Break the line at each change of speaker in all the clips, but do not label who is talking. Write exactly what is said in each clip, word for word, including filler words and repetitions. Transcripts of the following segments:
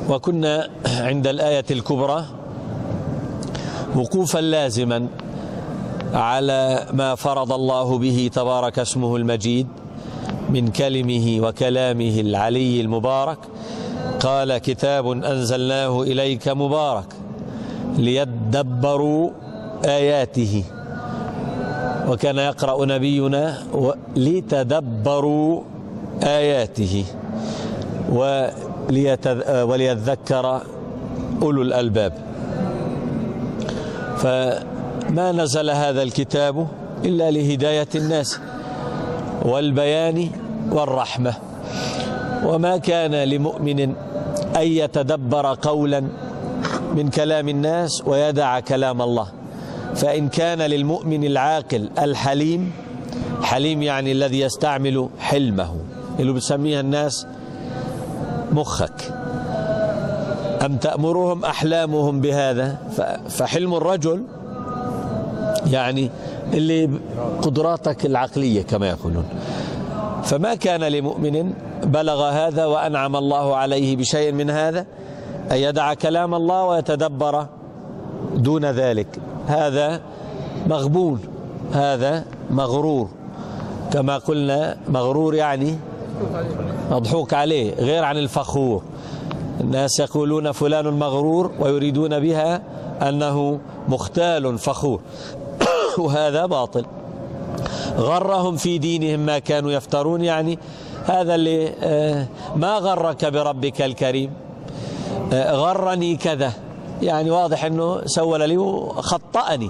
وكنا عند الآية الكبرى وقوفا لازما على ما فرض الله به تبارك اسمه المجيد من كلمه وكلامه العلي المبارك. قال: كتاب أنزلناه إليك مبارك ليدبروا آياته. وكان يقرأ نبينا: لتدبروا آياته وليذكر أولو الألباب. فما نزل هذا الكتاب إلا لهداية الناس والبيان والرحمة، وما كان لمؤمن أن يتدبر قولا من كلام الناس ويدع كلام الله. فإن كان للمؤمن العاقل الحليم، حليم يعني الذي يستعمل حلمه، اللي بتسميها الناس مخك، أم تأمرهم أحلامهم بهذا. فحلم الرجل يعني اللي قدراتك العقلية كما يقولون. فما كان لمؤمن بلغ هذا وأنعم الله عليه بشيء من هذا أن يدع كلام الله ويتدبر دون ذلك. هذا مغبون، هذا مغرور، كما قلنا مغرور يعني مضحوك عليه، غير عن الفخور. الناس يقولون فلان مغرور ويريدون بها أنه مختال فخور وهذا باطل. غرهم في دينهم ما كانوا يفترون، يعني هذا اللي ما غرك بربك الكريم، غرني كذا، يعني واضح أنه سول لي وخطأني.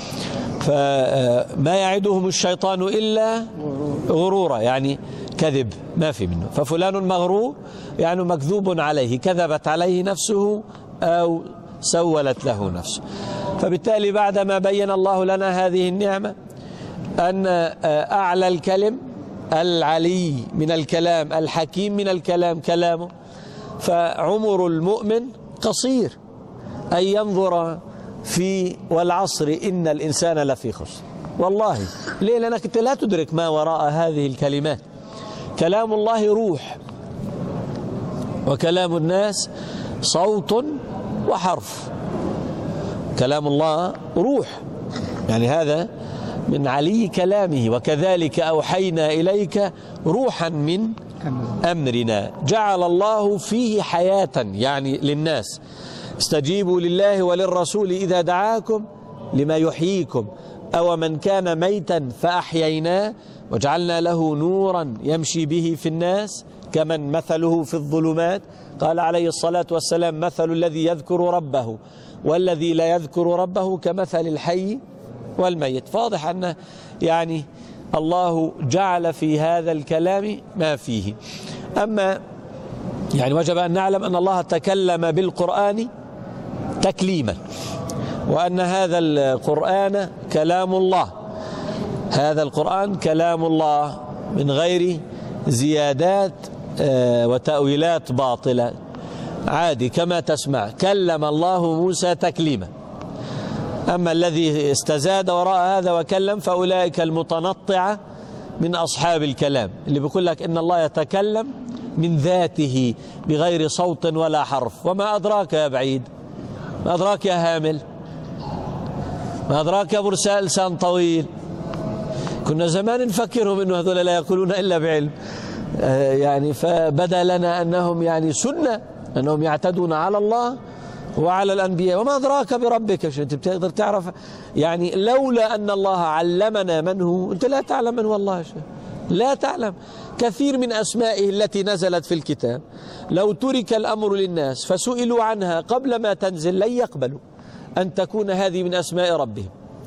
فما يعدهم الشيطان إلا غرورا، يعني كذب ما في منه. ففلان مغرور يعني مكذوب عليه، كذبت عليه نفسه أو سولت له نفسه. فبالتالي بعدما بين الله لنا هذه النعمة أن أعلى الكلم العلي من الكلام الحكيم من الكلام كلامه، فعمر المؤمن قصير أن ينظر في والعصر إن الإنسان لفي خسر. والله ليه؟ لأنك أنت لا تدرك ما وراء هذه الكلمات. كلام الله روح، وكلام الناس صوت وحرف. كلام الله روح، يعني هذا من علي كلامه. وكذلك أوحينا إليك روحا من أمرنا جعل الله فيه حياة يعني للناس. استجيبوا لله وللرسول إذا دعاكم لما يحييكم، أو من كان ميتا فأحييناه وجعلنا له نورا يمشي به في الناس كمن مثله في الظلمات. قال عليه الصلاة والسلام: مثل الذي يذكر ربه والذي لا يذكر ربه كمثل الحي والميت. فواضح أن يعني الله جعل في هذا الكلام ما فيه. أما يعني وجب أن نعلم أن الله تكلم بالقرآن تكليما، وأن هذا القرآن كلام الله، هذا القرآن كلام الله من غير زيادات وتأويلات باطلة، عادي كما تسمع. كلم الله موسى تكليما. أما الذي استزاد وراء هذا وكلم فأولئك المتنطعة من أصحاب الكلام، اللي بيقول لك إن الله يتكلم من ذاته بغير صوت ولا حرف. وما أدراك يا بعيد، ما أدراك يا هامل، ما أدراك يا مرسال لسان طويل. كنا زمان نفكرهم إنه هذول لا يقولون إلا بعلم، يعني فبدا لنا أنهم يعني سنة، أنهم يعتدون على الله وعلى الأنبياء. وما أدراك بربك، شو أنت بتقدر تعرف؟ يعني لولا أن الله علمنا من هو، أنت لا تعلم من هو الله، شو لا تعلم. كثير من أسمائه التي نزلت في الكتاب لو ترك الأمر للناس فسئلوا عنها قبل ما تنزل لن يقبلوا أن تكون هذه من أسماء ربهم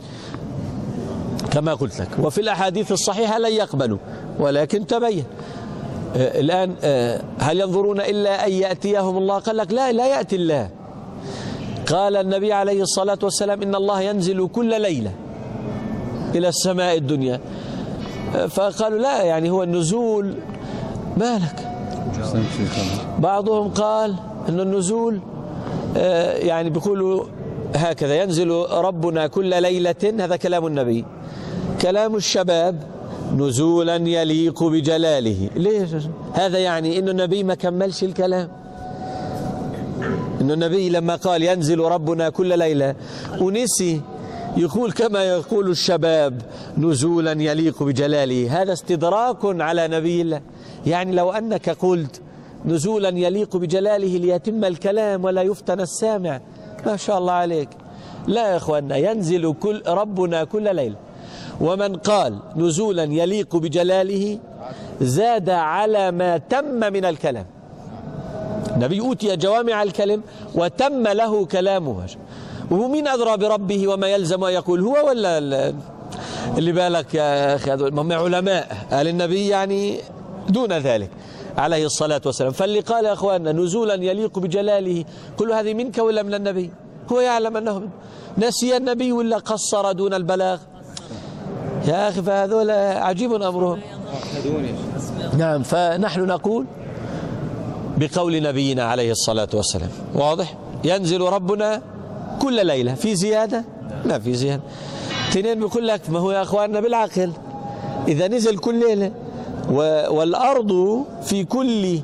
كما قلت لك. وفي الأحاديث الصحيحة لن يقبلوا، ولكن تبين. الآن هل ينظرون إلا أن يأتيهم الله؟ قال لك لا، لا يأتي الله. قال النبي عليه الصلاة والسلام: إن الله ينزل كل ليلة إلى السماء الدنيا. فقالوا لا، يعني هو النزول مالك. بعضهم قال أن النزول يعني بيقولوا هكذا: ينزل ربنا كل ليلة، هذا كلام النبي. كلام الشباب: نزولا يليق بجلاله. ليش؟ هذا يعني إن النبي ما كملش الكلام. إنه النبي لما قال ينزل ربنا كل ليلة ونسي يقول كما يقول الشباب نزولا يليق بجلاله، هذا استدراك على نبي الله. يعني لو أنك قلت نزولا يليق بجلاله ليتم الكلام ولا يفتن السامع، ما شاء الله عليك. لا يا إخواننا، ينزل كل ربنا كل ليلة. ومن قال نزولا يليق بجلاله زاد على ما تم من الكلام. النبي أوتي جوامع الكلم وتم له كلامه. ومين أدرى بربه وما يلزم ويقول هو ولا اللي بالك يا أخي؟ هم علماء قال النبي يعني دون ذلك عليه الصلاة والسلام. فاللي قال يا أخواننا نزولا يليق بجلاله كل هذه منك ولا من النبي؟ هو يعلم أنه نسي النبي ولا قصر دون البلاغ؟ يا أخي فهذول عجيب أمرهم. نعم، فنحن نقول بقول نبينا عليه الصلاة والسلام. واضح؟ ينزل ربنا كل ليلة. في زيادة؟ لا في زيادة. اثنين بيقول لك ما هو يا أخواننا بالعقل إذا نزل كل ليلة والأرض في كل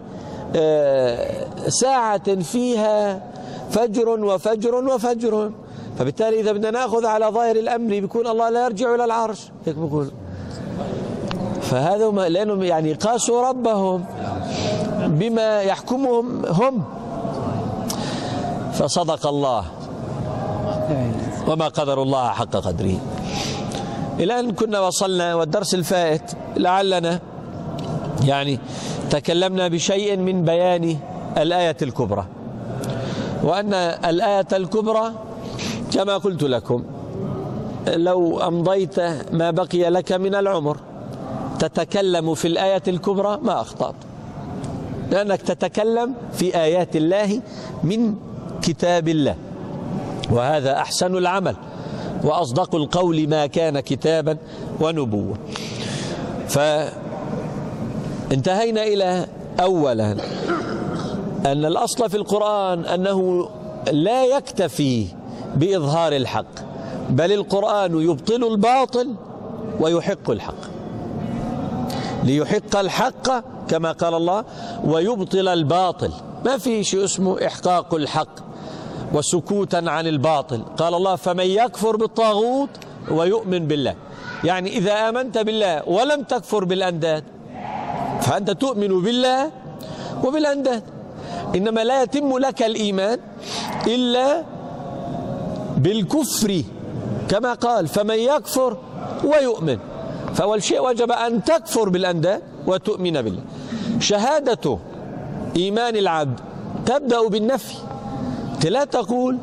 ساعة فيها فجر وفجر وفجر، فبالتالي إذا بدنا نأخذ على ظاهر الأمر بيكون الله لا يرجع إلى العرش، هيك بقول. فهذا لأنهم يعني قاسوا ربهم بما يحكمهم هم. فصدق الله وما قدر الله حق قدره. إلى أن كنا وصلنا والدرس الفائت لعلنا يعني تكلمنا بشيء من بيان الآية الكبرى، وأن الآية الكبرى كما قلت لكم لو أمضيت ما بقي لك من العمر تتكلم في الآية الكبرى ما أخطأت، لأنك تتكلم في آيات الله من كتاب الله، وهذا أحسن العمل وأصدق القول ما كان كتابا ونبوة. فانتهينا إلى أولا أن الأصل في القرآن أنه لا يكتفي بإظهار الحق، بل القرآن يبطل الباطل ويحق الحق، ليحق الحق كما قال الله ويبطل الباطل. ما في شيء اسمه إحقاق الحق وسكوتا عن الباطل. قال الله فمن يكفر بالطاغوت ويؤمن بالله، يعني إذا آمنت بالله ولم تكفر بالأنداد فأنت تؤمن بالله وبالأنداد. إنما لا يتم لك الإيمان إلا بالكفر كما قال فمن يكفر ويؤمن. فأول شيء وجب أن تكفر بالأنداد وتؤمن بالله. شهادة إيمان العبد تبدأ بالنفي، لا تقول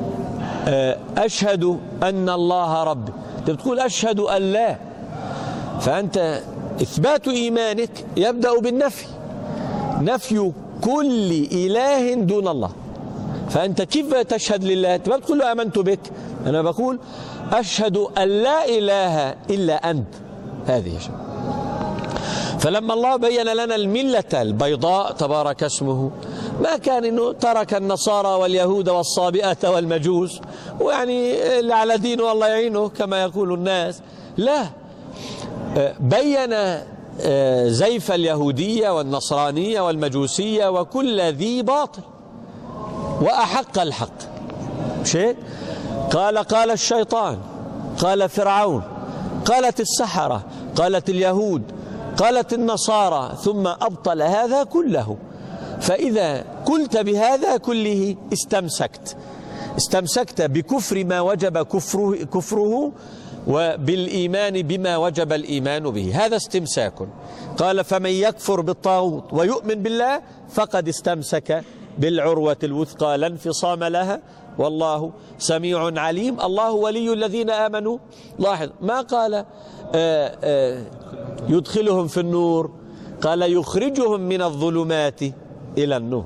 أشهد أن الله ربي، تقول أشهد أن لا. فأنت إثبات إيمانك يبدأ بالنفي، نفي كل إله دون الله. فأنت كيف تشهد لله؟ ما بتقول له آمنت بك، أنا بقول أشهد أن لا إله إلا أنت. هذه شيء. فلما الله بين لنا الملة البيضاء تبارك اسمه، ما كان إنه ترك النصارى واليهود والصابئة والمجوس ويعني اللي على دينه الله يعينه كما يقول الناس، لا، بين زيف اليهودية والنصرانية والمجوسية وكل ذي باطل وأحق الحق. شيء قال قال الشيطان، قال فرعون، قالت السحرة، قالت اليهود، قالت النصارى، ثم أبطل هذا كله. فإذا قلت بهذا كله استمسكت استمسكت بكفر ما وجب كفره, كفره وبالإيمان بما وجب الإيمان به. هذا استمساك. قال فمن يكفر بالطاغوت ويؤمن بالله فقد استمسك بالعروة الوثقى لا انفصام لها والله سميع عليم. الله ولي الذين آمنوا. لاحظ ما قال آآ آآ يدخلهم في النور، قال يخرجهم من الظلمات إلى النور.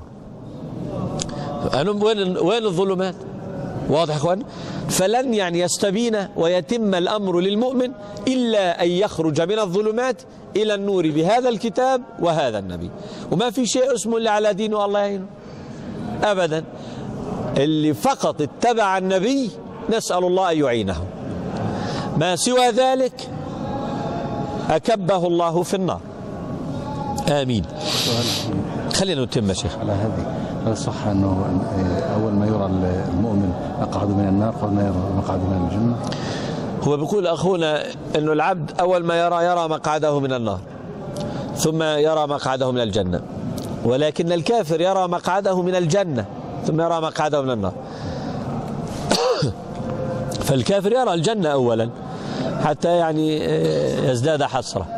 وين وين الظلمات؟ واضح يا اخوان؟ فلن يعني يستبين ويتم الأمر للمؤمن إلا أن يخرج من الظلمات إلى النور بهذا الكتاب وهذا النبي. وما في شيء اسمه اللي على دينه الله يعينه أبدا. اللي فقط اتبع النبي نسأل الله أن يعينه، ما سوى ذلك أكبه الله في النار. آمين. خلينا نتم شيخ.
على هذه هل صح أنه أول ما يرى المؤمن مقعد من النار قبل ما يرى مقعد من الجنة؟
هو بيقول أخونا أنه العبد أول ما يرى يرى مقعده من النار ثم يرى مقعده من الجنة، ولكن الكافر يرى مقعده من الجنة ثم يرى مقعده من النار. فالكافر يرى الجنة أولا حتى يعني يزداد حسرة.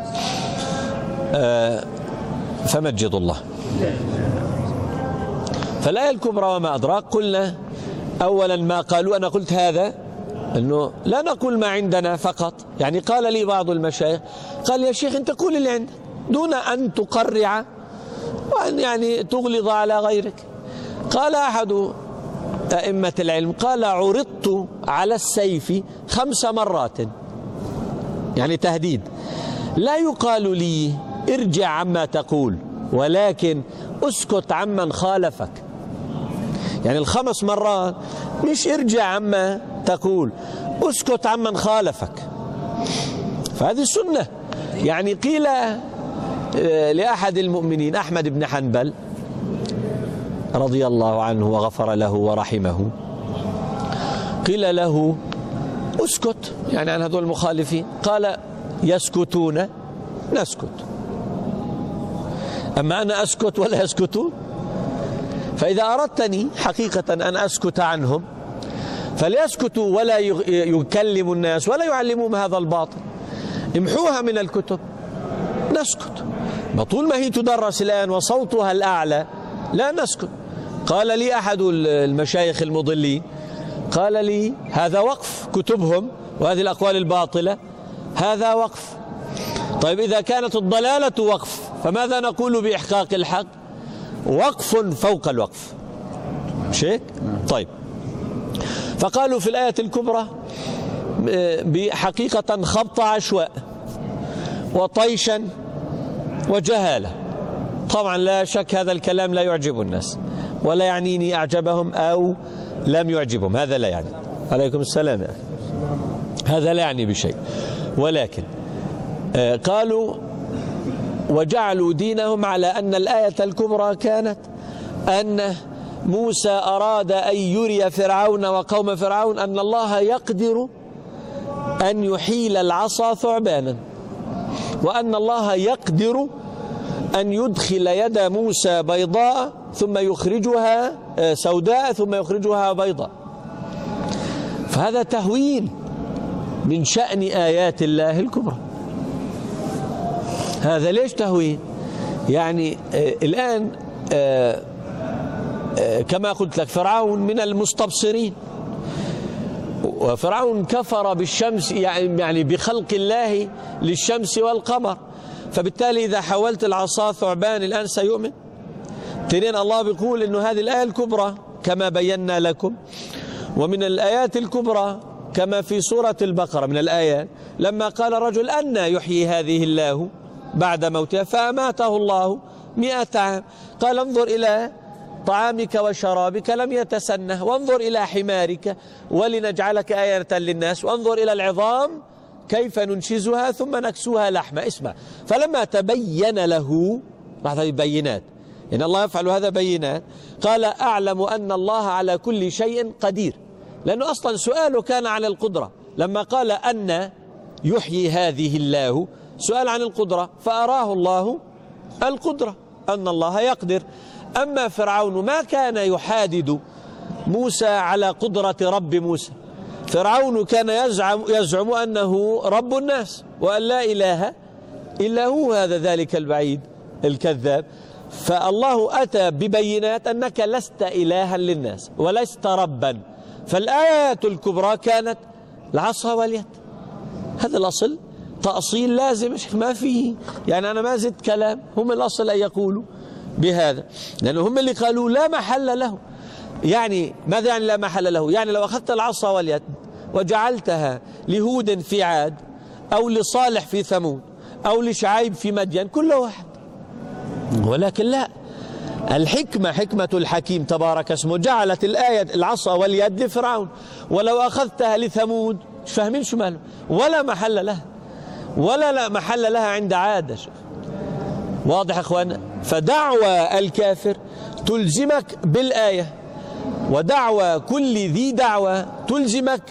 فمجد الله. فالآية الكبرى وما أدراك، قلنا أولا ما قالوا، أنا قلت هذا أنه لا نقول ما عندنا فقط. يعني قال لي بعض المشايخ قال يا شيخ أنت قول اللي عندك دون أن تقرع وأن يعني تغلظ على غيرك. قال أحد أئمة العلم قال عرضت على السيف خمس مرات، يعني تهديد، لا يقال لي ارجع عما تقول ولكن اسكت عمن خالفك. يعني الخمس مرات مش ارجع عما تقول، اسكت عمن خالفك. فهذه السنة. يعني قيل لأحد المؤمنين أحمد بن حنبل رضي الله عنه وغفر له ورحمه، قيل له اسكت يعني عن هذول المخالفين، قال يسكتون نسكت، أما أنا أسكت ولا يسكتون. فإذا أردتني حقيقة أن أسكت عنهم فليسكتوا ولا يكلموا الناس ولا يعلموهم هذا الباطل، امحوها من الكتب نسكت. طول ما هي تدرس الآن وصوتها الأعلى لا نسكت. قال لي أحد المشايخ المضلين قال لي هذا وقف كتبهم وهذه الأقوال الباطلة، هذا وقف. طيب إذا كانت الضلالة وقف فماذا نقول بإحقاق الحق؟ وقف فوق الوقف، مش هيك؟ طيب، فقالوا في الآية الكبرى بحقيقة خبط عشواء وطيشا وجهالة. طبعا لا شك هذا الكلام لا يعجب الناس، ولا يعنيني أعجبهم أو لم يعجبهم، هذا لا يعني. عليكم السلام. يعني هذا لا يعني بشيء، ولكن قالوا وجعلوا دينهم على أن الآية الكبرى كانت أن موسى أراد أن يري فرعون وقوم فرعون أن الله يقدر أن يحيل العصا ثعبانا، وأن الله يقدر أن يدخل يد موسى بيضاء ثم يخرجها سوداء ثم يخرجها بيضاء. فهذا تهوين من شأن آيات الله الكبرى. هذا ليش تهوين؟ يعني آه الآن آه آه كما قلت لك فرعون من المستبصرين، وفرعون كفر بالشمس يعني بخلق الله للشمس والقمر، فبالتالي إذا حولت العصا ثعبان الآن سيؤمن. تنين الله بيقول إنه هذه الآية الكبرى كما بينا لكم، ومن الآيات الكبرى كما في سورة البقرة من الآيات لما قال رجل أن يحيي هذه الله بعد موتها فأماته الله مئة عام، قال انظر إلى طعامك وشرابك لم يتسنه، وانظر إلى حمارك ولنجعلك آية للناس، وانظر إلى العظام كيف ننشزها ثم نكسوها لحما. اسمع، فلما تبين له، هذه بينات إن الله يفعل هذا بينات، قال أعلم أن الله على كل شيء قدير، لأنه أصلا سؤاله كان عن القدرة. لما قال أن يحيي هذه الله سؤال عن القدرة، فأراه الله القدرة أن الله يقدر. أما فرعون ما كان يحادد موسى على قدرة رب موسى، فرعون كان يزعم, يزعم أنه رب الناس وأن لا إله إلا هو، هذا ذلك البعيد الكذاب. فالله أتى ببينات أنك لست إلها للناس ولست ربا. فالآيات الكبرى كانت العصا واليد، هذا الأصل تأصيل لازم، ما فيه يعني أنا ما زدت كلام، هم الأصل أن يقولوا بهذا، لأنه هم اللي قالوا لا محل له. يعني ماذا يعني لا محل له؟ يعني لو أخذت العصا واليد وجعلتها لهود في عاد أو لصالح في ثمود أو لشعيب في مدين كل واحد، ولكن لا، الحكمة حكمة الحكيم تبارك اسمه جعلت الآية العصا واليد لفرعون، ولو أخذتها لثمود مش فاهمين شو ماله، ولا محل لها ولا لا محل لها عند عاد. واضح يا اخوان؟ فدعوى الكافر تلزمك بالآية، ودعوى كل ذي دعوة تلزمك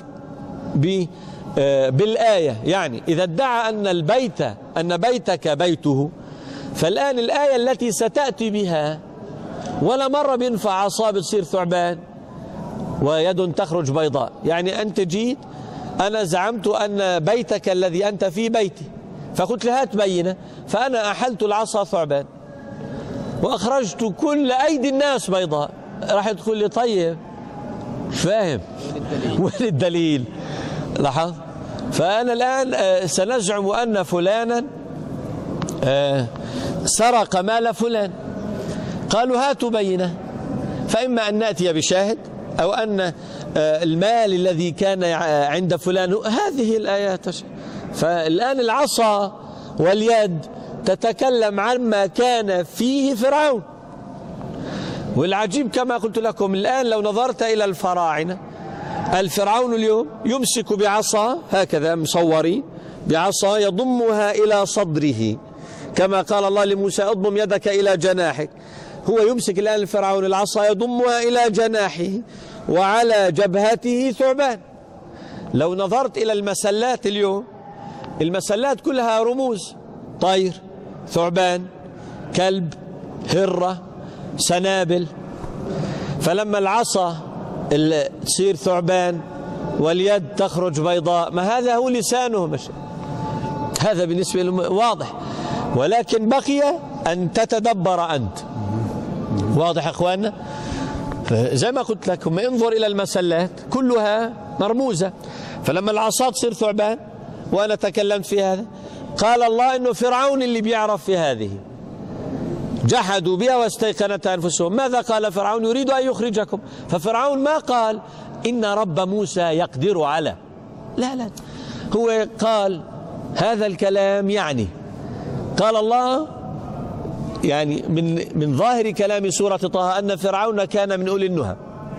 بالآية. يعني إذا ادعى أن البيت أن بيتك بيته، فالآن الآية التي ستأتي بها ولا مرة بينفع عصا بتصير ثعبان ويد تخرج بيضاء. يعني أنت جيت أنا زعمت أن بيتك الذي أنت فيه بيتي، فقلت لها هات بينة، فأنا أحلت العصا ثعبان وأخرجت كل أيدي الناس بيضاء، راح تقول لي طيب فاهم وين الدليل؟ لاحظ. فأنا الآن سنزعم أن فلانا سرق مال فلان، قالوا هاتوا بينة، فإما أن نأتي بشاهد أو أن المال الذي كان عند فلان هذه الآيات. فالآن العصا واليد تتكلم عما كان فيه فرعون. والعجيب كما قلت لكم الآن لو نظرت إلى الفراعنة، الفرعون اليوم يمسك بعصا هكذا مصورين بعصا يضمها إلى صدره، كما قال الله لموسى اضمم يدك إلى جناحك. هو يمسك الآن الفرعون العصا يضمها إلى جناحه وعلى جبهته ثعبان. لو نظرت إلى المسلات اليوم، المسلات كلها رموز، طير، ثعبان، كلب، هرة، سنابل. فلما العصا تصير ثعبان واليد تخرج بيضاء، ما هذا هو لسانه، مش هذا بالنسبة له واضح، ولكن بقي أن تتدبر أنت. واضح يا أخواننا؟ زي ما قلت لكم انظر إلى المسلات كلها مرموزة. فلما العصا تصير ثعبان وأنا تكلمت في هذا، قال الله إنه فرعون اللي بيعرف في هذه، جحدوا بها واستيقنتها أنفسهم. ماذا قال فرعون؟ يريد أن يخرجكم. ففرعون ما قال إن رب موسى يقدر على، لا لا، هو قال هذا الكلام، يعني قال الله يعني من من ظاهر كلام سورة طه أن فرعون كان من أولي النهى.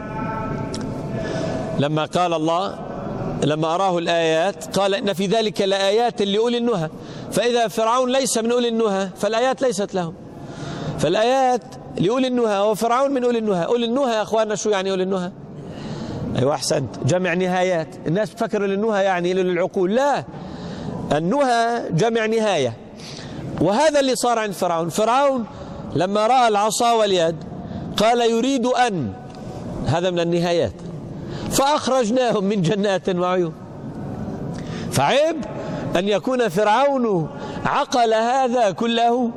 لما قال الله لما أراه الآيات قال إن في ذلك لآيات لأولي النهى، فإذا فرعون ليس من أولي النهى فالآيات ليست لهم، فالآيات لأولي النهى وفرعون من أولي النهى. أولي النهى يا أخواننا شو يعني أولي النهى؟ أيوة أحسنت، جمع نهايات. الناس تفكر أولي النهى يعني للعقول، لا، النهى جمع نهاية. وهذا اللي صار عند فرعون. فرعون لما رأى العصا واليد قال يريد أن، هذا من النهايات، فأخرجناهم من جنات وعيون. فعيب أن يكون فرعون عقل هذا كله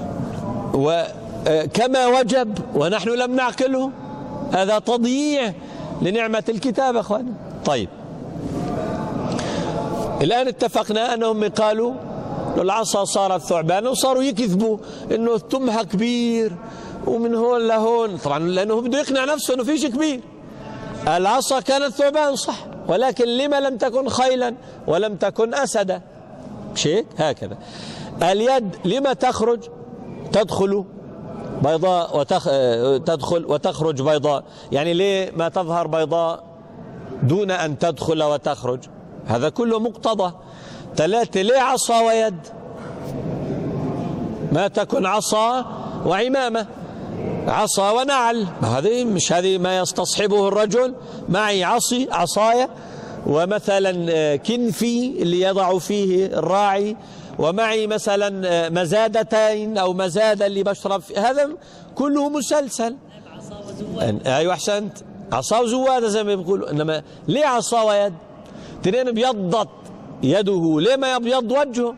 وكما وجب ونحن لم نعقله، هذا تضييع لنعمة الكتاب أخواني. طيب الآن اتفقنا أنهم قالوا العصا صارت ثعبان وصاروا يكذبوا انه تمها كبير ومن هون لهون، طبعا لانه بده يقنع نفسه انه فيش كبير. العصا كانت ثعبان صح، ولكن لما لم تكن خيلا ولم تكن اسدا؟ شيء هكذا. اليد لما تخرج تدخل بيضاء وتخ... تدخل وتخرج بيضاء، يعني ليه ما تظهر بيضاء دون ان تدخل وتخرج؟ هذا كله مقتضى. ثلاثة، ليه عصا ويد؟ ما تكن عصا وعمامة، عصا ونعل، هذه مش هذه ما يستصحبه الرجل؟ معي عصي عصايا ومثلا كنفي اللي يضع فيه الراعي، ومعي مثلا مزادتين أو مزادة اللي بشرب فيه، هذا كله مسلسل. أيوة أحسنت، عصا وزوادة زي ما بيقولوا. إنما ليه عصا ويد؟ تنين بيضت يده، ليه ما يبيض وجهه؟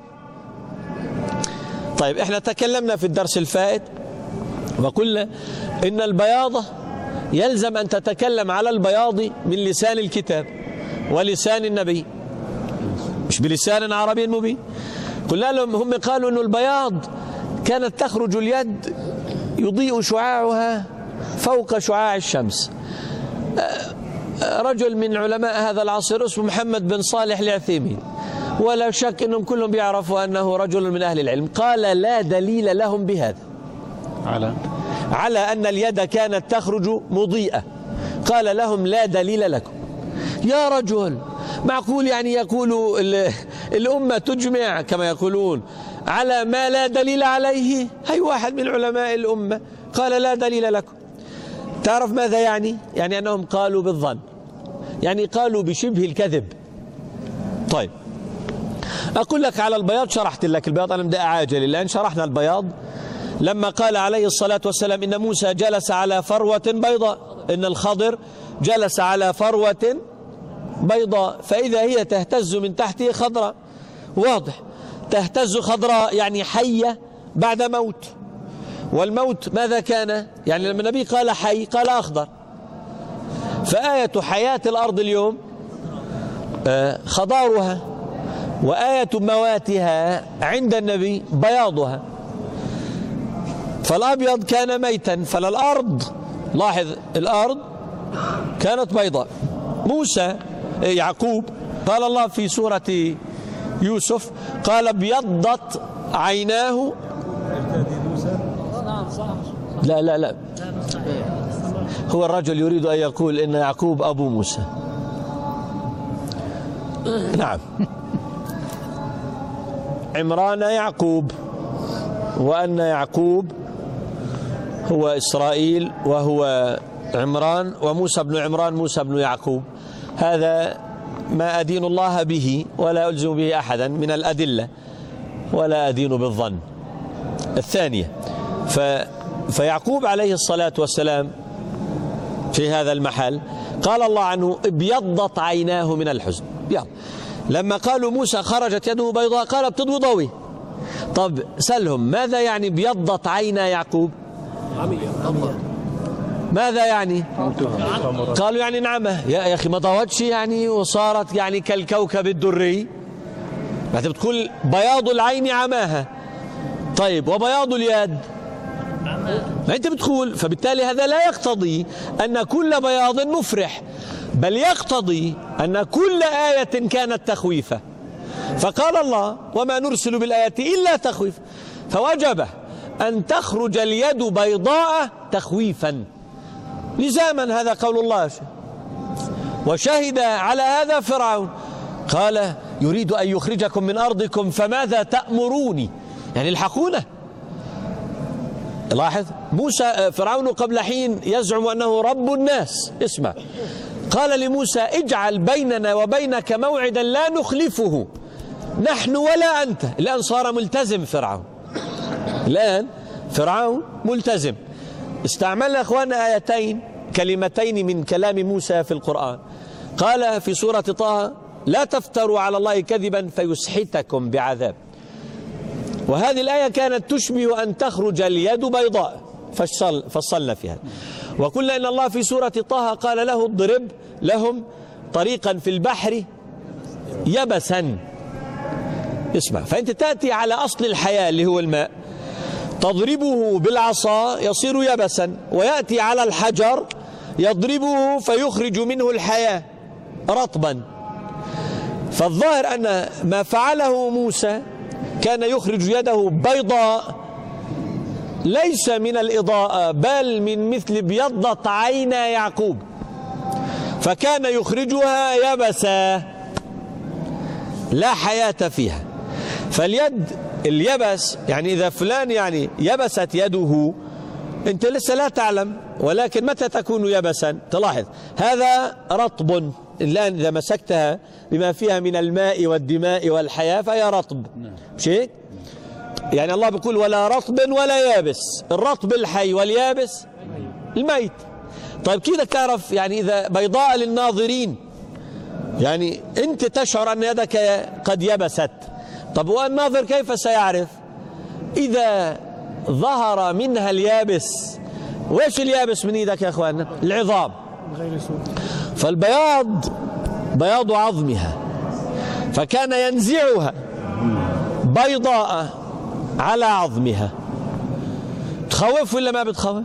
طيب احنا تكلمنا في الدرس الفائت وقلنا ان البياضة يلزم ان تتكلم على البياض من لسان الكتاب ولسان النبي، مش بلسان عربي مبين. قلنا لهم، هم قالوا ان البياض كانت تخرج اليد يضيء شعاعها فوق شعاع الشمس. رجل من علماء هذا العصر اسمه محمد بن صالح العثيمين، ولا شك انهم كلهم بيعرفوا انه رجل من اهل العلم، قال لا دليل لهم بهذا
على
على ان اليد كانت تخرج مضيئة. قال لهم لا دليل لكم. يا رجل، معقول يعني يقول الامة تجمع كما يقولون على ما لا دليل عليه؟ هي واحد من علماء الامة قال لا دليل لكم. تعرف ماذا يعني؟ يعني أنهم قالوا بالظن، يعني قالوا بشبه الكذب. طيب أقول لك على البياض، شرحت لك البياض، أنا بدي أعاجل الآن، شرحنا البياض لما قال عليه الصلاة والسلام إن موسى جلس على فروة بيضاء، إن الخضر جلس على فروة بيضاء فإذا هي تهتز من تحته خضراء. واضح، تهتز خضراء يعني حية بعد موت، والموت ماذا كان؟ يعني لما النبي قال حي قال أخضر، فآية حياة الأرض اليوم خضارها، وآية مواتها عند النبي بياضها. فالأبيض كان ميتا، فالأرض، لاحظ الأرض كانت بيضاء. موسى يعقوب قال الله في سورة يوسف قال ابيضت عيناه. لا لا لا هو الرجل يريد أن يقول إن يعقوب أبو موسى. نعم، عمران يعقوب، وأن يعقوب هو إسرائيل وهو عمران، وموسى بن عمران موسى بن يعقوب. هذا ما أدين الله به ولا ألزم به أحدا من الأدلة، ولا أدين بالظن. الثانية، ف فيعقوب عليه الصلاة والسلام في هذا المحل قال الله عنه ابيضت عيناه من الحزن. يلا. لما قالوا موسى خرجت يده بيضاء قال بتضوي ضوي. طب سألهم ماذا يعني ابيضت عينا يعقوب؟ ماذا يعني؟ قالوا يعني نعمة. يا أخي ما ضوتش يعني وصارت يعني كالكوكب الدري، بعد بتقول بياض العين عماها. طيب وبياض اليد ما أنت بتقول، فبالتالي هذا لا يقتضي أن كل بياض مفرح، بل يقتضي أن كل آية كانت تخويفا. فقال الله وما نرسل بالآيات إلا تخويف، فوجب أن تخرج اليد بيضاء تخويفا لزاما. هذا قول الله. وشهد على هذا فرعون قال يريد أن يخرجكم من أرضكم فماذا تأمروني، يعني الحقونا. لاحظ موسى، فرعون قبل حين يزعم أنه رب الناس. اسمع، قال لموسى اجعل بيننا وبينك موعدا لا نخلفه نحن ولا أنت. الآن صار ملتزم فرعون، الآن فرعون ملتزم. استعملنا أخواننا آيتين كلمتين من كلام موسى في القرآن. قال في سورة طه لا تفتروا على الله كذبا فيسحتكم بعذاب، وهذه الآية كانت تشبه أن تخرج اليد بيضاء، فصل فصلنا فيها. وقلنا إن الله في سورة طه قال له اضرب لهم طريقا في البحر يبسا. اسمع، فأنت تأتي على أصل الحياة اللي هو الماء، تضربه بالعصا يصير يبسا، ويأتي على الحجر يضربه فيخرج منه الحياة رطبا. فالظاهر أن ما فعله موسى كان يخرج يده بيضاء ليس من الإضاءة بل من مثل بيضة عين يعقوب، فكان يخرجها يبسا لا حياة فيها. فاليد اليبس يعني إذا فلان يعني يبست يده أنت لسه لا تعلم، ولكن متى تكون يبسا؟ تلاحظ هذا رطب، الآن إذا مسكتها بما فيها من الماء والدماء والحياة فهي رطب، مش هيك؟ يعني الله بيقول ولا رطب ولا يابس، الرطب الحي واليابس الميت. طيب كده تعرف يعني إذا بيضاء للناظرين يعني أنت تشعر أن يدك قد يبست. طب والناظر كيف سيعرف؟ إذا ظهر منها اليابس. وإيش اليابس من إيدك يا أخواننا؟ العظام. فالبياض بياض عظمها، فكان ينزعها بيضاء على عظمها. تخوف ولا ما بتخوف؟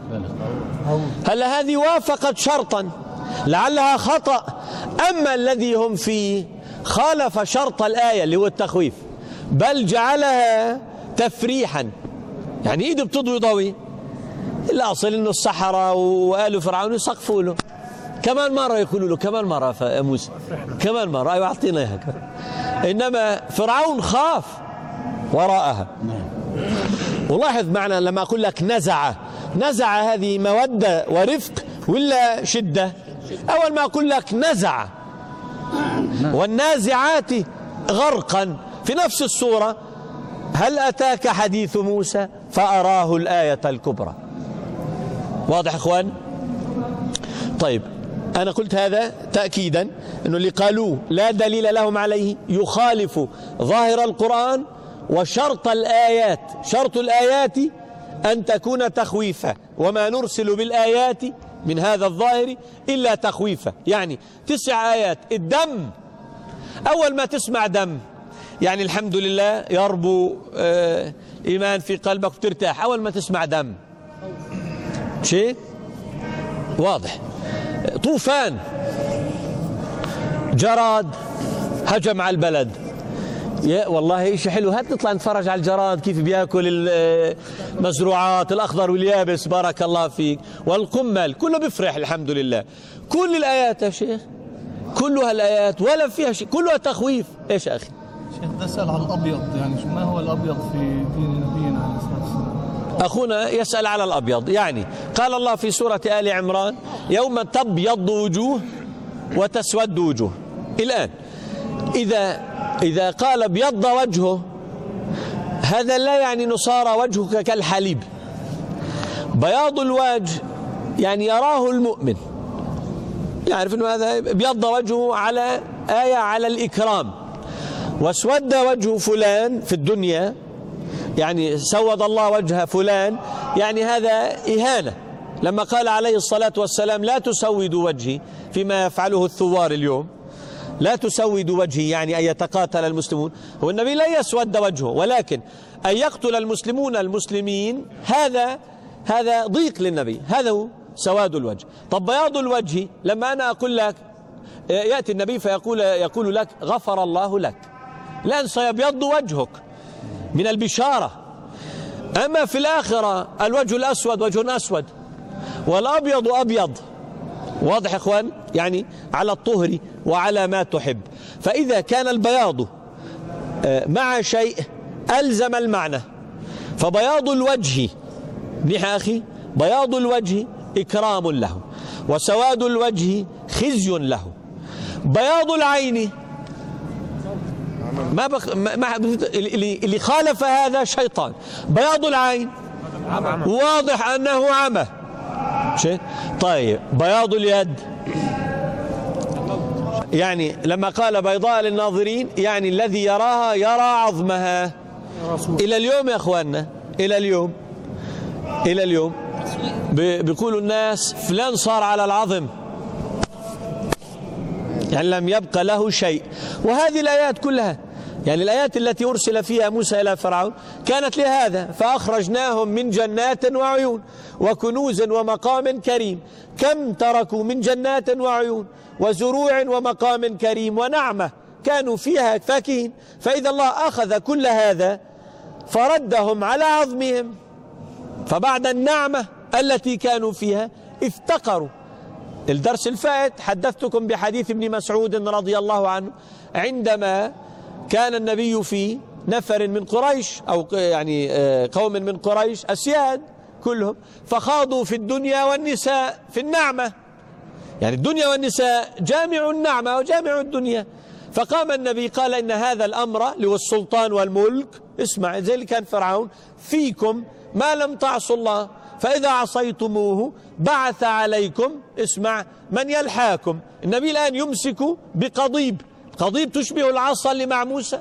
هلا هذه وافقت شرطا لعلها خطأ، أما الذي هم فيه خالف شرط الآية اللي هو التخويف، بل جعلها تفريحا. يعني ايده بتضوي ضوي، الأصل إنه السحرة وآل فرعون يسقفوا له كمان مرة، يقولوا له كمان مرة يا موسى كمان مرة، أيوة أعطينا إياها. إنما فرعون خاف وراءها. ولاحظ معنا لما أقول لك نزع، نزع هذه مودة ورفق ولا شدة؟ أول ما أقول لك نزع، والنازعات غرقا في نفس السورة. هل أتاك حديث موسى فأراه الآية الكبرى. واضح إخوان؟ طيب أنا قلت هذا تأكيدا أنه اللي قالوه لا دليل لهم عليه يخالف ظاهر القرآن وشرط الآيات. شرط الآيات أن تكون تخويفا، وما نرسل بالآيات من هذا الظاهر إلا تخويفا. يعني تسع آيات. الدم أول ما تسمع دم يعني الحمد لله يربو آه إيمان في قلبك وترتاح. أول ما تسمع دم شيء واضح. طوفان، جراد هجم على البلد، يا والله شيء حلو. هات نطلع نتفرج على الجراد كيف بياكل المزروعات، الأخضر واليابس، بارك الله فيك، والقمل كله بيفرح الحمد لله. كل الآيات يا شيخ، كلها الآيات ولا فيها شيء، كلها تخويف. إيش يا أخي؟
شيخ تسأل عن الأبيض، يعني شو ما هو الأبيض في دين نبينا عليه الصلاة والسلام؟
أخونا يسأل على الأبيض. يعني قال الله في سورة آل عمران يوم تبيض وجوه وتسود وجوه. الآن إذا إذا قال بيض وجهه، هذا لا يعني نصار وجهك كالحليب. بياض الوجه يعني يراه المؤمن، يعرف أنه هذا بيض وجهه على آية على الإكرام. واسود وجه فلان في الدنيا يعني سود الله وجه فلان، يعني هذا إهانة. لما قال عليه الصلاة والسلام لا تسودوا وجهي فيما يفعله الثوار اليوم، لا تسودوا وجهي يعني أن يتقاتل المسلمون. هو النبي لا يسود وجهه، ولكن أن يقتل المسلمون المسلمين هذا هذا ضيق للنبي، هذا هو سواد الوجه. طب بياض الوجه لما أنا أقول لك يأتي النبي فيقول يقول لك غفر الله لك، لأن سيبيض وجهك من البشارة. أما في الآخرة الوجه الأسود وجه أسود والأبيض أبيض. واضح يا إخوان؟ يعني على الطهر وعلى ما تحب. فإذا كان البياض مع شيء ألزم المعنى. فبياض الوجه منيح أخي، بياض الوجه إكرام له، وسواد الوجه خزي له. بياض العين ما, بخ... ما اللي... اللي خالف هذا شيطان. بياض العين واضح أنه عمى. شيء طيب. بياض اليد يعني لما قال بيضاء للناظرين يعني الذي يراها يرى عظمها. إلى اليوم يا أخواننا، إلى اليوم إلى اليوم بيقولوا الناس فلان صار على العظم، يعني لم يبقى له شيء. وهذه الآيات كلها يعني الآيات التي أرسل فيها موسى إلى فرعون كانت لهذا. فأخرجناهم من جنات وعيون وكنوز ومقام كريم. كم تركوا من جنات وعيون وزروع ومقام كريم ونعمة كانوا فيها فاكهين. فإذا الله أخذ كل هذا فردهم على عظمهم، فبعد النعمة التي كانوا فيها افتقروا. الدرس الفائت حدثتكم بحديث ابن مسعود رضي الله عنه عندما كان النبي في نفر من قريش أو يعني قوم من قريش أسياد كلهم، فخاضوا في الدنيا والنساء في النعمة. يعني الدنيا والنساء جامع النعمة وجامع الدنيا. فقام النبي قال إن هذا الأمر اللي هو السلطان والملك، اسمع زي اللي كان فرعون، فيكم ما لم تعصوا الله، فإذا عصيتموه بعث عليكم اسمع من يلحاكم. النبي الآن يمسك بقضيب، قضيب تشبه العصا اللي مع موسى،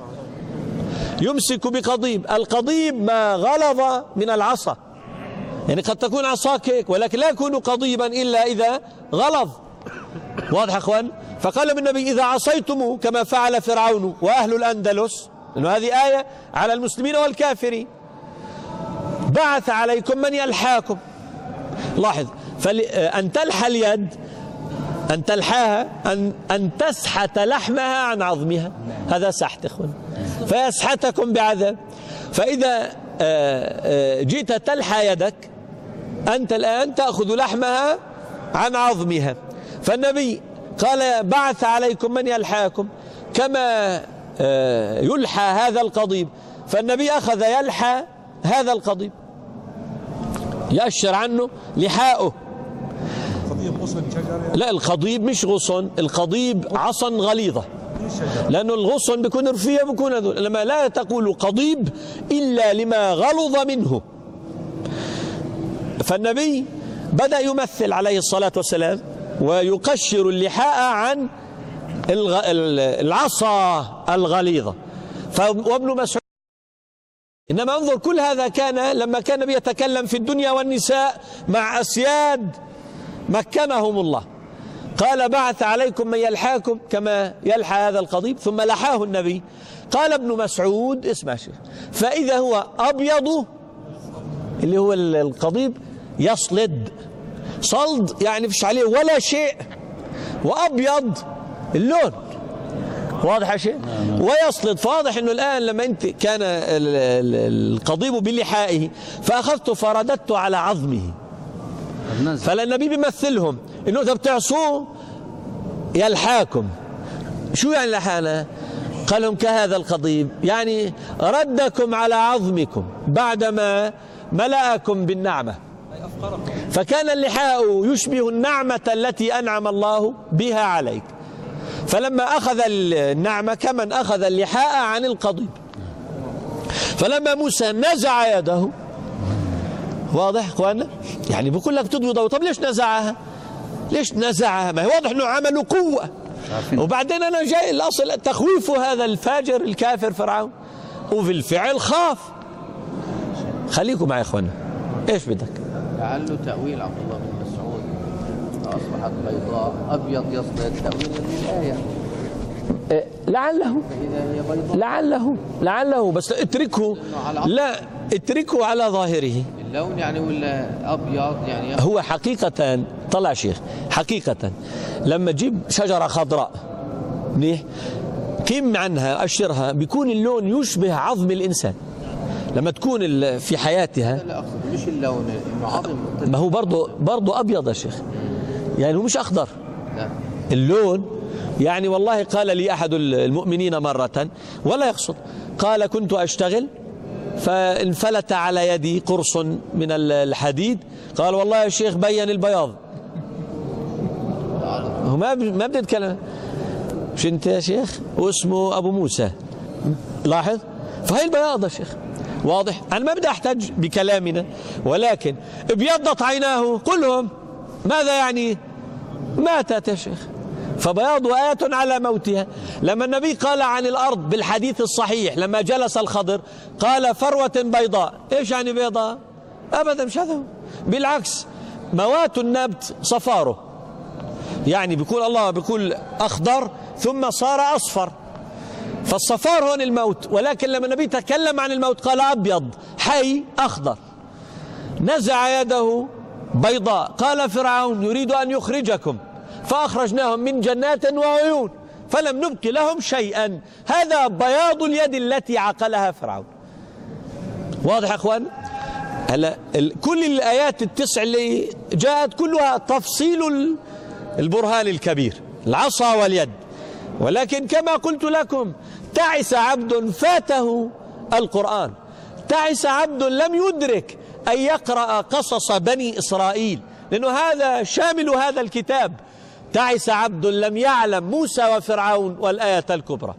يمسك بقضيب. القضيب ما غلظ من العصا، يعني قد تكون عصاك هيك ولكن لا يكون قضيبا إلا إذا غلظ. واضح يا أخوان؟ فقال النبي إذا عصيتموه كما فعل فرعون وأهل الأندلس، لأنه هذه آية على المسلمين والكافرين، بعث عليكم من يلحاكم. لاحظ، أن تلحى اليد أن تلحاها أن, أن تسحت لحمها عن عظمها، هذا سحت إخوان، فيسحتكم بعذاب. فإذا جئت تلحى يدك أنت الآن تأخذ لحمها عن عظمها. فالنبي قال بعث عليكم من يلحاكم كما يلحى هذا القضيب. فالنبي أخذ يلحى هذا القضيب، يأشر عنه لحاؤه.
القضيب غصن شجر؟
لا القضيب مش غصن، القضيب عصا غليظة، لأنه الغصن بيكون رفيع بيكون هذول، لما لا تقول قضيب إلا لما غلظ منه. فالنبي بدأ يمثل عليه الصلاة والسلام ويقشر اللحاء عن العصا الغليظة. وابن مسعود إنما انظر كل هذا كان لما كان بيتكلم في الدنيا والنساء مع أسياد مكنهم الله، قال بعث عليكم من يلحاكم كما يلحى هذا القضيب، ثم لحاه النبي. قال ابن مسعود اسمع شيخ، فإذا هو أبيض اللي هو القضيب يصلد، صلد يعني فيش عليه ولا شيء، وأبيض اللون، واضح يا شيء؟ ويصلد. فواضح انه الان لما انت كان القضيب بلحائه فاخذته فرددته على عظمه، فالنبي بيمثلهم انه اذا بتعصوه يلحاكم. شو يعني لحانا؟ قال لهم كهذا القضيب، يعني ردكم على عظمكم بعدما ملأكم بالنعمة، فكان اللحاء يشبه النعمة التي أنعم الله بها عليك، فلما أخذ النعمة كمن أخذ اللحاء عن القضيب. فلما موسى نزع يده، واضح اخواننا؟ يعني بقول لك تضوي، طب ليش نزعها؟ ليش نزعها؟ ما هو واضح انه عملوا قوة. وبعدين انا جاي الاصل تخويف هذا الفاجر الكافر فرعون، وفي الفعل خاف. خليكم معي يا اخواننا، ايش بدك؟
لعله تأويل عبد الله بن مسعود أصبحت بيضاء أبيض يصلد، تأويل الآية.
إيه لعله
فإذا هي بيضاء
لعله لعله بس اتركه، لا اتركه على ظاهره
اللون يعني، ولا أبيض يعني.
هو حقيقة طلع شيخ، حقيقة لما تجيب شجرة خضراء منيح كم عنها أشرها بيكون اللون يشبه عظم الإنسان لما تكون في حياتها.
لا أقصد مش اللون، إنه عظم.
ما هو برضه برضه أبيض يا شيخ، يعني هو مش أخضر.
لا.
اللون يعني والله قال لي أحد المؤمنين مرة ولا يقصد، قال كنت أشتغل فانفلت على يدي قرص من الحديد، قال والله يا شيخ بين البياض. هو ما ما بدي اتكلم، مش انت يا شيخ؟ واسمه ابو موسى، لاحظ؟ فهي البياض يا شيخ، واضح؟ انا ما بدي احتج بكلامنا، ولكن ابيضت عيناه كلهم، ماذا يعني؟ ماتت يا شيخ، فبياض آية على موتها. لما النبي قال عن الأرض بالحديث الصحيح لما جلس الخضر قال فروة بيضاء، إيش يعني بيضاء؟ أبدا مش هذا، بالعكس موات النبت صفاره، يعني بيقول الله بيقول أخضر ثم صار أصفر، فالصفار هون الموت. ولكن لما النبي تكلم عن الموت قال أبيض حي أخضر. نزع يده بيضاء، قال فرعون يريد أن يخرجكم فأخرجناهم من جنات وعيون فلم نبق لهم شيئا. هذا بياض اليد التي عقلها فرعون. واضح يا أخوان؟ هلا كل الآيات التسع اللي جاءت كلها تفصيل البرهان الكبير، العصا واليد. ولكن كما قلت لكم تعس عبد فاته القرآن، تعس عبد لم يدرك أن يقرأ قصص بني إسرائيل، لأنه هذا شامل هذا الكتاب. تعس عبد لم يعلم موسى وفرعون والآية الكبرى.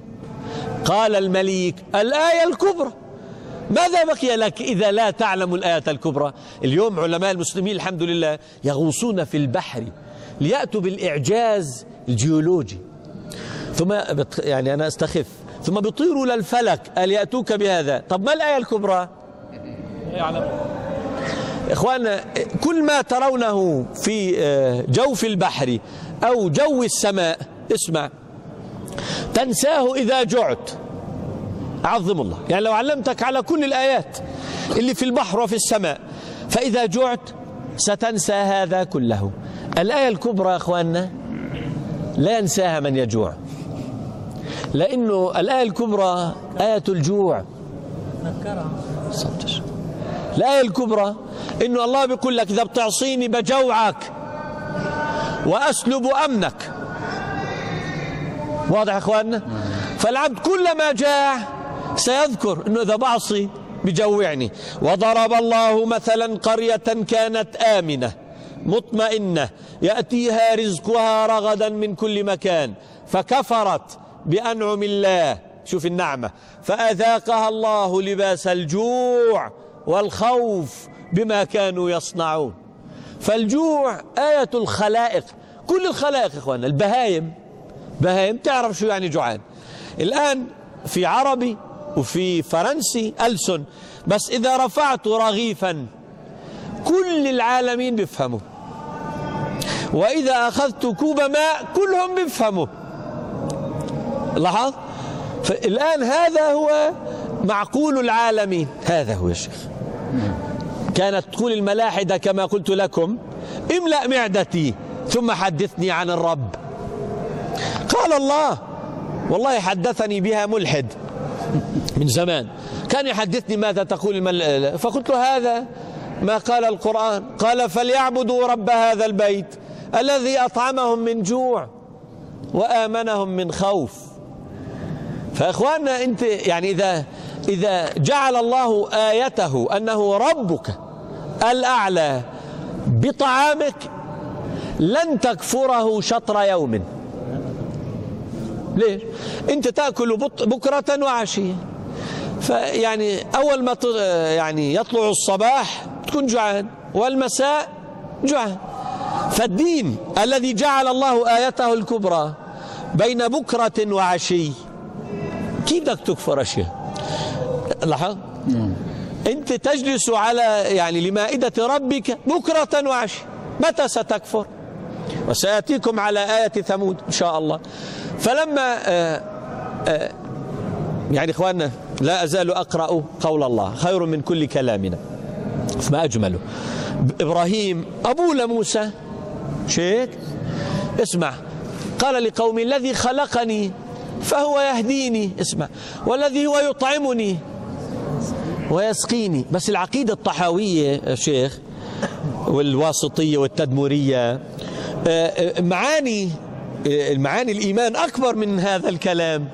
قال المليك الآية الكبرى، ماذا بقي لك إذا لا تعلم الآية الكبرى؟ اليوم علماء المسلمين الحمد لله يغوصون في البحر ليأتوا بالإعجاز الجيولوجي، ثم يعني أنا أستخف، ثم بيطيروا للفلك قال يأتوك بهذا. طب ما الآية الكبرى؟ يعلم. إخواننا كل ما ترونه في جوف البحر أو جو السماء اسمع تنساه إذا جعت. عظم الله، يعني لو علمتك على كل الآيات اللي في البحر وفي السماء فإذا جعت ستنسى هذا كله. الآية الكبرى إخواننا لا ينساها من يجوع، لأنه الآية الكبرى آية الجوع. الآية الكبرى إنه الله بيقول لك إذا بتعصيني بجوعك وأسلب أمنك. واضح يا إخواننا؟ فالعبد كلما جاع سيذكر إنه إذا بعصي بجوعني. وضرب الله مثلا قرية كانت آمنة مطمئنة يأتيها رزقها رغدا من كل مكان فكفرت بأنعم الله، شوف النعمة، فأذاقها الله لباس الجوع والخوف بما كانوا يصنعون. فالجوع آية الخلائق، كل الخلائق يا إخوانا، البهايم، بهايم تعرف شو يعني جوعان. الآن في عربي وفي فرنسي ألسن، بس إذا رفعت رغيفا كل العالمين بيفهموا، وإذا أخذت كوب ماء كلهم بيفهموا. لاحظ؟ الآن هذا هو معقول العالمين، هذا هو يا شيخ. كانت تقول الملاحدة كما قلت لكم: املأ معدتي ثم حدثني عن الرب. قال الله، والله حدثني بها ملحد من زمان، كان يحدثني ماذا تقول المل... فقلت له هذا ما قال القرآن، قال: فليعبدوا رب هذا البيت الذي أطعمهم من جوع وآمنهم من خوف. فإخواننا أنت يعني إذا إذا جعل الله آيته أنه ربك الأعلى بطعامك لن تكفره شطر يوم. ليش؟ أنت تأكل بكرة وعشية، فيعني أول ما يعني يطلع الصباح تكون جوعان والمساء جوعان. فالدين الذي جعل الله آيته الكبرى بين بكرة وعشي، كيف بدك تكفر أشياء؟ لاحظ؟ أنت تجلس على يعني لمائدة ربك بكرة وعشي، متى ستكفر؟ وسيأتيكم على آية ثمود إن شاء الله. فلما آآ آآ يعني إخواننا لا أزال أقرأ قول الله خير من كل كلامنا، ما أجمله. إبراهيم أبو لموسى شيك، اسمع، قال لقومي: الذي خلقني فهو يهديني، اسمع، والذي هو يطعمني ويسقيني. بس العقيدة الطحاوية يا شيخ والواسطية والتدمرية معاني المعاني الإيمان أكبر من هذا الكلام.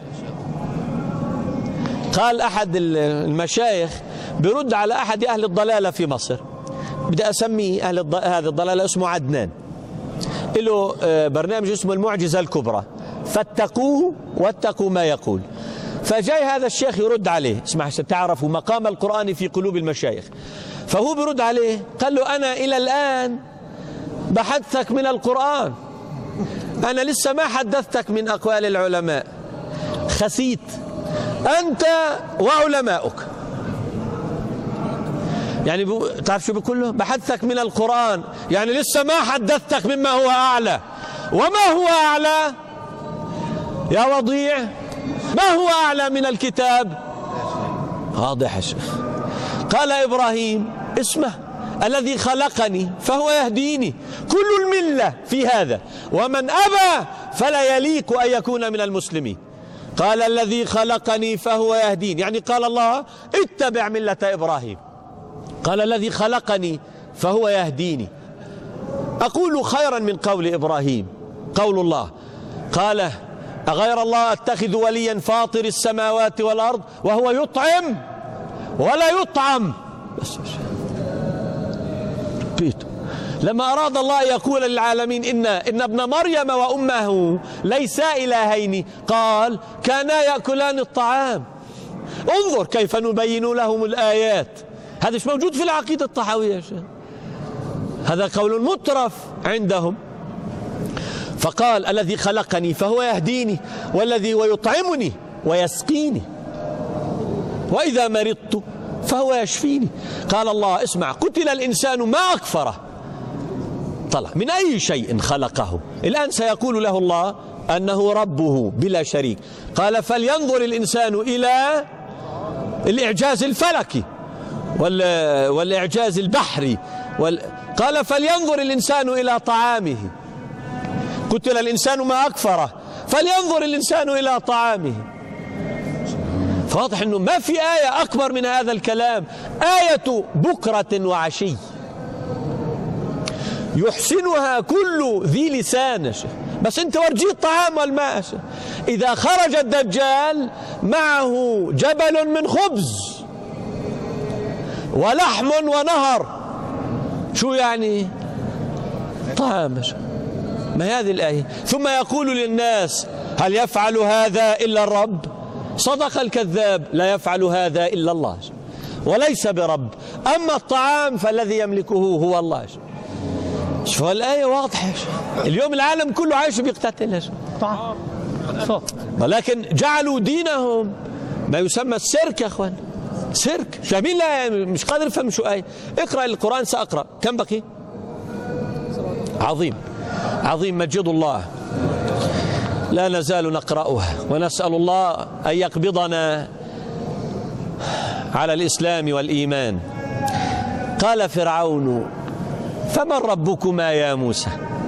قال أحد المشايخ برد على أحد أهل الضلالة في مصر، بدي أسميه أهل الض... هذا الضلالة، اسمه عدنان، له برنامج اسمه المعجزة الكبرى، فاتقوه واتقوا ما يقول. فجاي هذا الشيخ يرد عليه، اسمع تعرفوا مقام القرآن في قلوب المشايخ. فهو برد عليه قال له: أنا إلى الآن بحثك من القرآن، أنا لسه ما حدثتك من أقوال العلماء، خسيت أنت وعلماؤك. يعني بو... تعرف شو بقول له؟ بحثك من القرآن، يعني لسه ما حدثتك مما هو أعلى. وما هو أعلى يا وضيع؟ ما هو أعلى من الكتاب؟ واضح يا شيخ. قال إبراهيم: اسمه الذي خلقني فهو يهديني، كل الملة في هذا، ومن أبى فلا يليق أن يكون من المسلمين. قال: الذي خلقني فهو يهديني، يعني قال الله: اتبع ملة إبراهيم. قال: الذي خلقني فهو يهديني. أقول خيرا من قول إبراهيم قول الله، قال: أغير الله أتخذ وليا فاطر السماوات والأرض وهو يطعم ولا يطعم. بس بيتو. لما أراد الله يقول للعالمين إن إن ابن مريم وأمه ليسا إلهين، قال: كانا يأكلان الطعام. انظر كيف نبين لهم الآيات. هذا مش موجود في العقيدة الطحاوية، هذا قول مترف عندهم. فقال: الذي خلقني فهو يهديني، والذي هو يطعمني ويسقيني، وإذا مرضت فهو يشفيني. قال الله: اسمع، قتل الإنسان ما أكفره، طلع من أي شيء خلقه. الآن سيقول له الله أنه ربه بلا شريك. قال: فلينظر الإنسان إلى الإعجاز الفلكي والإعجاز البحري. قال: فلينظر الإنسان إلى طعامه، قتل الإنسان ما أكفره، فلينظر الإنسان إلى طعامه. فواضح أنه ما في آية أكبر من هذا الكلام، آية بكرة وعشي يحسنها كل ذي لسان. بس أنت ورجيه الطعام والماء. إذا خرج الدجال معه جبل من خبز ولحم ونهر، شو يعني؟ طعام. ما هذه الآية؟ ثم يقول للناس هل يفعل هذا إلا الرب؟ صدق الكذاب، لا يفعل هذا إلا الله وليس برب. أما الطعام فالذي يملكه هو الله. شوف الآية واضحة. اليوم العالم كله عايش بيقتتل طعام، ولكن جعلوا دينهم ما يسمى السيرك يا أخوان. سيرك. شايفين؟ لا مش قادر يفهم شو آية. اقرأ القرآن. سأقرأ. كم بقي؟ عظيم عظيم مجيد الله. لا نزال نقرأها ونسأل الله أن يقبضنا على الإسلام والإيمان. قال فرعون فمن ربكما يا موسى؟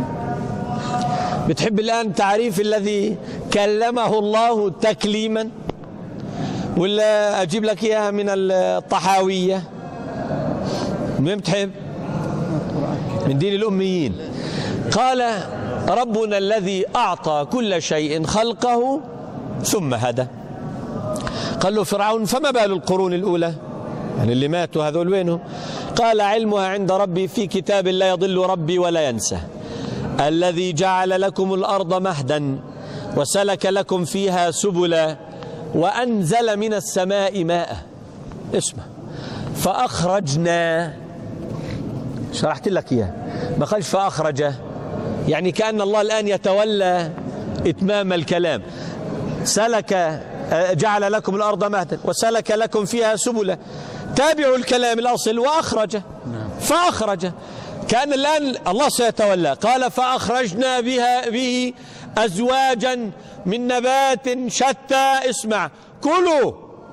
بتحب الآن تعريف الذي كلمه الله تكليما، ولا أجيب لك إياها من الطحاوية؟ من بتحب؟ من دين الأميين. قال ربنا الذي أعطى كل شيء خلقه ثم هدى. قال له فرعون فما بال القرون الأولى، يعني اللي ماتوا هذول وينهم؟ قال علمها عند ربي في كتاب لا يضل ربي ولا ينسى. الذي جعل لكم الأرض مهدا وسلك لكم فيها سبلا وأنزل من السماء ماء. اسمع. فأخرجنا، شرحت لك إياه، ما قالش فأخرج، يعني كأن الله الآن يتولى إتمام الكلام. سلك جعل لكم الأرض مهدا وسلك لكم فيها سبلا. تابعوا الكلام الأصل. وأخرج، فأخرج، كأن الآن الله سيتولى. قال فأخرجنا بها به أزواجا من نبات شتى. اسمع. كلوا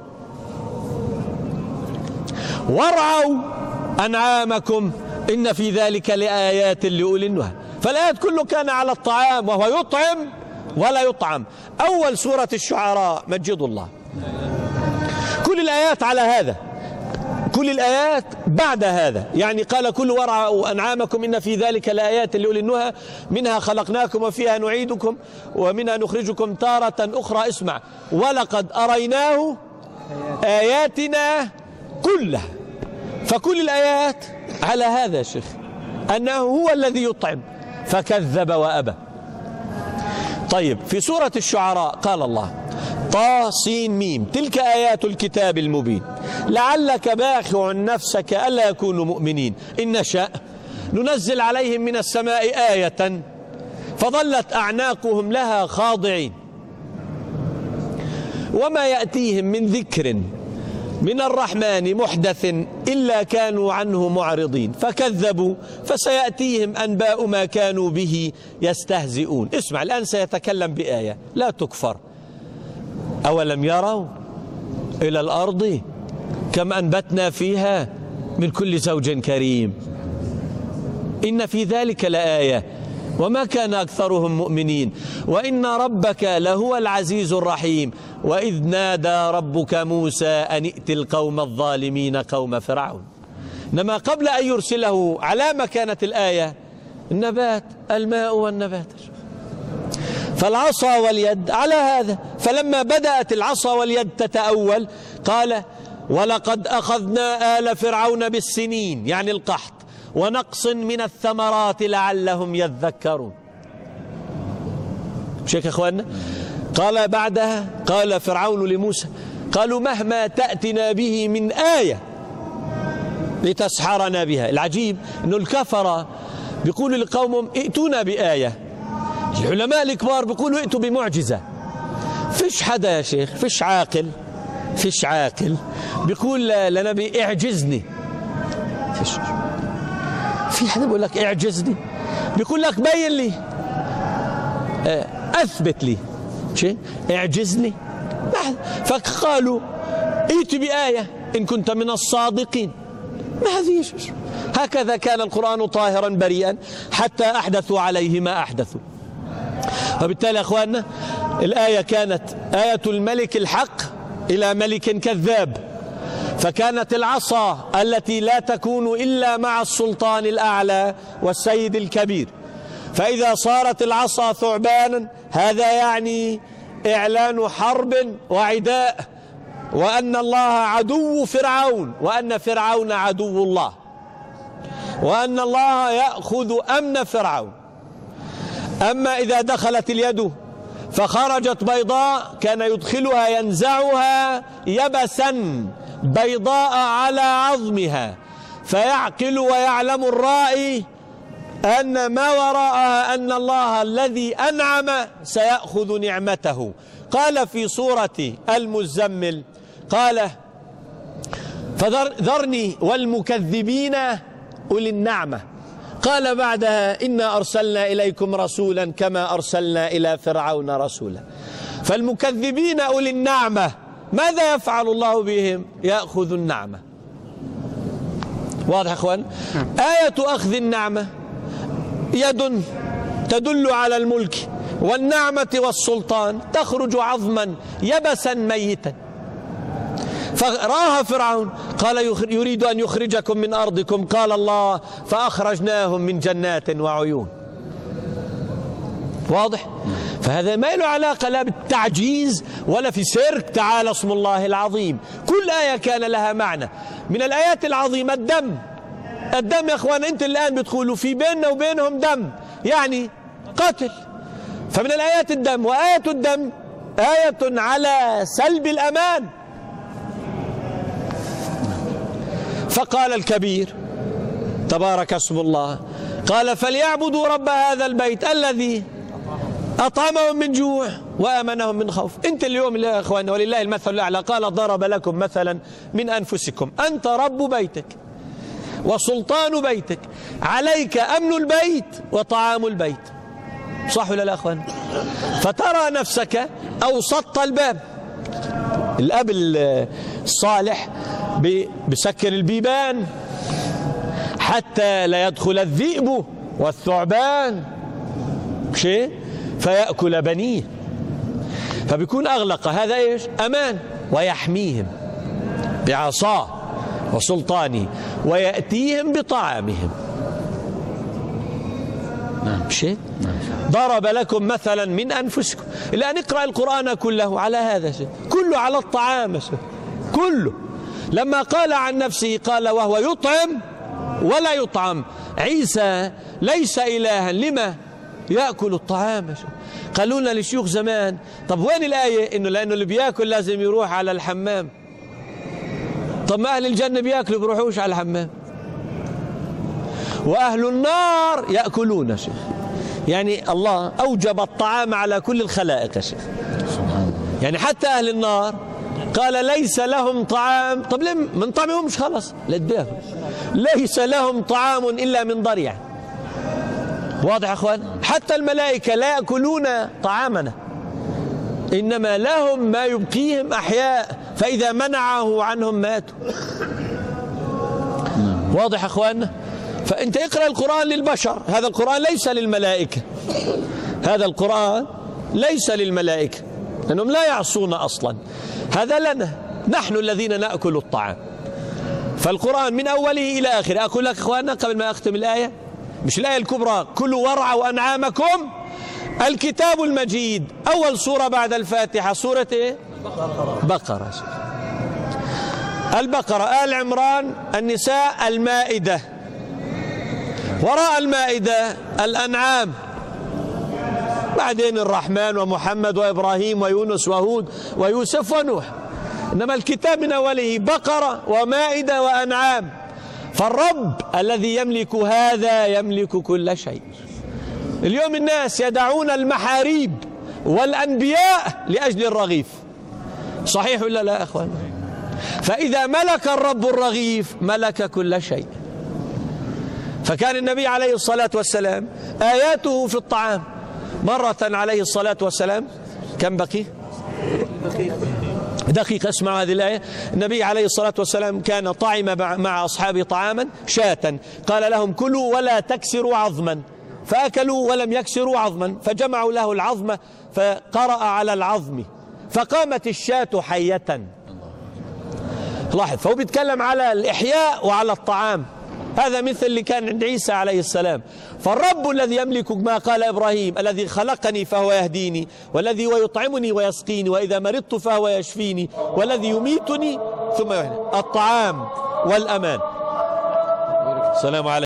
وارعوا أنعامكم إن في ذلك لآيات لأولي النهى. فالآيات كله كان على الطعام، وهو يطعم ولا يطعم. أول سورة الشعراء مجد الله. كل الآيات على هذا، كل الآيات بعد هذا. يعني قال كلوا وارعوا أنعامكم إن في ذلك لآيات لأولي النهى منها خلقناكم وفيها نعيدكم ومنها نخرجكم تارة أخرى. اسمع. ولقد أريناه آياتنا كلها. فكل الآيات على هذا يا شيخ، أنه هو الذي يطعم، فكذب وأبى. طيب في سورة الشعراء قال الله طا سين ميم تلك آيات الكتاب المبين لعلك باخع نفسك ألا يكونوا مؤمنين إن نشأ ننزل عليهم من السماء آية فظلت أعناقهم لها خاضعين وما يأتيهم من ذكر من الرحمن محدث إلا كانوا عنه معرضين فكذبوا فسيأتيهم أنباء ما كانوا به يستهزئون. اسمع الآن سيتكلم بآية لا تكفر. أولم يروا إلى الأرض كم أنبتنا فيها من كل زوج كريم إن في ذلك لآية وما كان أكثرهم مؤمنين وإن ربك لهو العزيز الرحيم وإذ نادى ربك موسى أن ائت القوم الظالمين قوم فرعون. إنما قبل أن يرسله على ما كانت الآية النبات الماء والنبات. فالعصا واليد على هذا. فلما بدأت العصا واليد تتأول قال ولقد أخذنا آل فرعون بالسنين يعني القحط ونقص من الثمرات لعلهم يذكرون. مش هيك يا اخواننا؟ قال بعدها قال فرعون لموسى قالوا مهما تأتنا به من آية لتسحرنا بها. العجيب انه الكفرة بيقولوا لقومهم ائتونا بآية، العلماء الكبار بيقولوا ائتوا بمعجزة. فيش حدا يا شيخ، فيش عاقل فيش عاقل بيقول لنبي اعجزني. فيش في حدا بيقول لك اعجزني، بيقول لك بين لي اثبت لي شيء اعجزني. فقالوا ائت بآية إن كنت من الصادقين. ما هذه؟ هكذا كان القرآن طاهرا بريئا حتى أحدثوا عليه ما أحدثوا. وبالتالي يا أخواننا الآية كانت آية الملك الحق إلى ملك كذاب. فكانت العصا التي لا تكون إلا مع السلطان الأعلى والسيد الكبير. فإذا صارت العصا ثعبانا هذا يعني إعلان حرب وعداء وأن الله عدو فرعون وأن فرعون عدو الله. وأن الله يأخذ أمن فرعون. أما إذا دخلت اليد فخرجت بيضاء كان يدخلها ينزعها يبسا بيضاء على عظمها، فيعقل ويعلم الرائي أن ما وراءها أن الله الذي أنعم سيأخذ نعمته. قال في سورة المزمل قال فذرني والمكذبين أولي النعمة. قال بعدها إنا أرسلنا إليكم رسولا كما أرسلنا إلى فرعون رسولا. فالمكذبين أولي النعمة ماذا يفعل الله بهم؟ يأخذ النعمة. واضح يا أخوان؟ آية أخذ النعمة يد تدل على الملك والنعمة والسلطان، تخرج عظما يبسا ميتا. فراها فرعون قال يريد أن يخرجكم من أرضكم، قال الله فأخرجناهم من جنات وعيون. واضح؟ فهذا ما له علاقة لا بالتعجيز ولا في سرك تعالى اسم الله العظيم. كل آية كان لها معنى. من الآيات العظيمة الدم. الدم يا أخوان أنت الآن بتقولوا في بيننا وبينهم دم، يعني قتل. فمن الآيات الدم، وآية الدم آية على سلب الأمان. فقال الكبير تبارك اسم الله قال فليعبدوا رب هذا البيت الذي أطعمهم من جوع وآمنهم من خوف. أنت اليوم يا أخواننا ولله المثل الأعلى قال ضرب لكم مثلا من أنفسكم أنت رب بيتك وسلطان بيتك، عليك أمن البيت وطعام البيت. صح ولا لا أخوان؟ فترى نفسك أوسطت الباب. الأب الصالح بسكر البيبان حتى لا يدخل الذئب والثعبان شيء فيأكل بنيه، فبيكون أغلق. هذا إيش؟ أمان. ويحميهم بعصاه وسلطانه ويأتيهم بطعامهم.
نعم.
شيء ضرب لكم مثلا من أنفسكم. الآن نقرأ القرآن كله على هذا شيء، كله على الطعام شيء. كله لما قال عن نفسه قال وهو يطعم ولا يطعم. عيسى ليس إلها لما يأكل الطعام. قالوا لنا لشيوخ زمان طب وين الآية إنه لأنه اللي بيأكل لازم يروح على الحمام؟ طب ما أهل الجنة بيأكلوا بيروحوش على الحمام، وأهل النار يأكلون شيء. يعني الله أوجب الطعام على كل الخلائق شيء. يعني حتى أهل النار قال ليس لهم طعام. طب ليه من طعمهم مش خلص لا ليس لهم طعام إلا من ضريع. واضح يا أخوان؟ حتى الملائكة لا يأكلون طعامنا، إنما لهم ما يبقيهم أحياء، فإذا منعه عنهم ماتوا. واضح يا أخوان؟ فأنت اقرأ القرآن للبشر، هذا القرآن ليس للملائكة. هذا القرآن ليس للملائكة لأنهم لا يعصون أصلا. هذا لنا نحن الذين نأكل الطعام. فالقرآن من أوله إلى آخره. أقول لك أخواننا قبل ما أختم الآية، مش الآية الكبرى كلوا وارعوا أنعامكم، الكتاب المجيد أول سورة بعد الفاتحة سورة إيه؟ بقرة. البقرة، آل عمران، النساء، المائدة، وراء المائدة الأنعام، بعدين الرحمن ومحمد وإبراهيم ويونس وهود ويوسف ونوح. إنما الكتاب من أوله بقرة ومائدة وأنعام. فالرب الذي يملك هذا يملك كل شيء. اليوم الناس يدعون المحاريب والأنبياء لأجل الرغيف. صحيح ولا لا أخوان؟ فإذا ملك الرب الرغيف ملك كل شيء. فكان النبي عليه الصلاة والسلام آياته في الطعام. مرة عليه الصلاة والسلام كم بقي؟ دقيقة اسمعوا هذه الآية. النبي عليه الصلاة والسلام كان طعم مع أصحابه طعاما شاة، قال لهم كلوا ولا تكسروا عظما، فأكلوا ولم يكسروا عظما، فجمعوا له العظم فقرأ على العظم فقامت الشاة حية. لاحظ، فهو بيتكلم على الإحياء وعلى الطعام. هذا مثل اللي كان عند عيسى عليه السلام. فالرب الذي يملك ما قال إبراهيم الذي خلقني فهو يهديني، والذي ويطعمني ويسقيني، وإذا مرضت فهو يشفيني، والذي يميتني ثم يحييني. الطعام والأمان. السلام عليكم.